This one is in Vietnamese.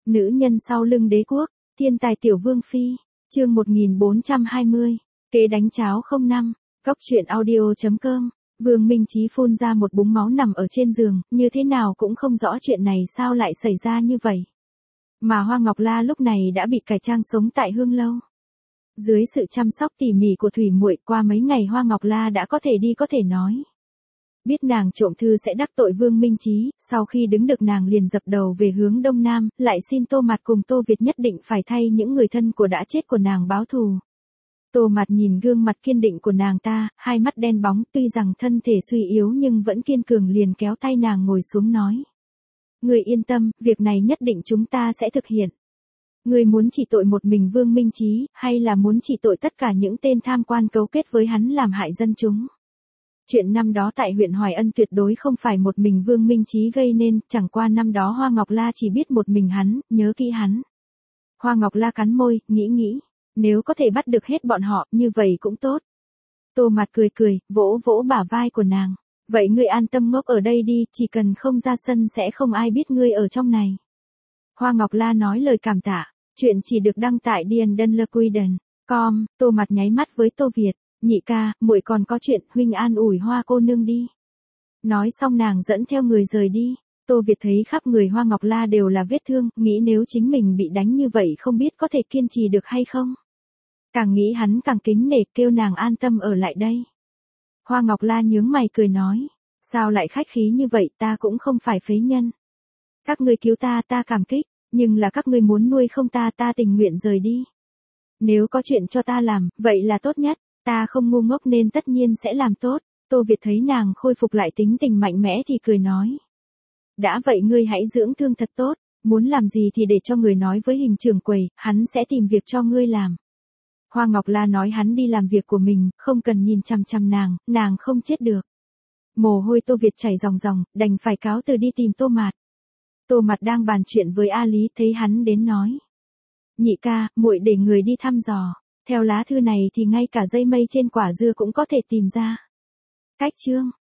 Nữ nhân sau lưng đế quốc, thiên tài tiểu vương phi, chương 1420, kế đánh cháo 05, góc truyện audio.com. Vương Minh Chí phun ra một búng máu nằm ở trên giường, như thế nào cũng không rõ chuyện này sao lại xảy ra như vậy. Mà Hoa Ngọc La lúc này đã bị cải trang sống tại Hương Lâu. Dưới sự chăm sóc tỉ mỉ của Thủy Muội, qua mấy ngày Hoa Ngọc La đã có thể đi có thể nói. Biết nàng trộm thư sẽ đắc tội Vương Minh Chí, sau khi đứng được nàng liền dập đầu về hướng đông nam, lại xin Tô Mạt cùng Tô Việt nhất định phải thay những người thân của đã chết của nàng báo thù. Tô Mạt nhìn gương mặt kiên định của nàng ta, hai mắt đen bóng, tuy rằng thân thể suy yếu nhưng vẫn kiên cường, liền kéo tay nàng ngồi xuống nói. Người yên tâm, việc này nhất định chúng ta sẽ thực hiện. Người muốn chỉ tội một mình Vương Minh Chí, hay là muốn chỉ tội tất cả những tên tham quan cấu kết với hắn làm hại dân chúng? Chuyện năm đó tại huyện Hoài Ân tuyệt đối không phải một mình Vương Minh Chí gây nên, chẳng qua năm đó Hoa Ngọc La chỉ biết một mình hắn, nhớ kỹ hắn. Hoa Ngọc La cắn môi, nghĩ, nếu có thể bắt được hết bọn họ, như vậy cũng tốt. Tô Mạt cười, vỗ vỗ bả vai của nàng. Vậy ngươi an tâm ngốc ở đây đi, chỉ cần không ra sân sẽ không ai biết ngươi ở trong này. Hoa Ngọc La nói lời cảm tạ, chuyện chỉ được đăng tại DNDLQuiden.com. Tô Mạt nháy mắt với Tô Việt, nhị ca, muội còn có chuyện, huynh an ủi Hoa cô nương đi. Nói xong nàng dẫn theo người rời đi. Tô Việt thấy khắp người Hoa Ngọc La đều là vết thương, nghĩ nếu chính mình bị đánh như vậy không biết có thể kiên trì được hay không. Càng nghĩ hắn càng kính nể, kêu nàng an tâm ở lại đây. Hoa Ngọc La nhướng mày cười nói, sao lại khách khí như vậy, ta cũng không phải phế nhân. Các ngươi cứu ta cảm kích, nhưng là các ngươi muốn nuôi không ta tình nguyện rời đi. Nếu có chuyện cho ta làm, vậy là tốt nhất, ta không ngu ngốc nên tất nhiên sẽ làm tốt. Tô Việt thấy nàng khôi phục lại tính tình mạnh mẽ thì cười nói. Đã vậy ngươi hãy dưỡng thương thật tốt, muốn làm gì thì để cho người nói với Hình trưởng quầy, hắn sẽ tìm việc cho ngươi làm. Hoa Ngọc La nói hắn đi làm việc của mình, không cần nhìn chằm chằm nàng không chết được. Mồ hôi Tô Việt chảy ròng, đành phải cáo từ đi tìm Tô Mạt. Tô Mạt đang bàn chuyện với A Lý, thấy hắn đến nói. Nhị ca, muội để người đi thăm dò, theo lá thư này thì ngay cả dây mây trên quả dưa cũng có thể tìm ra. Cách chương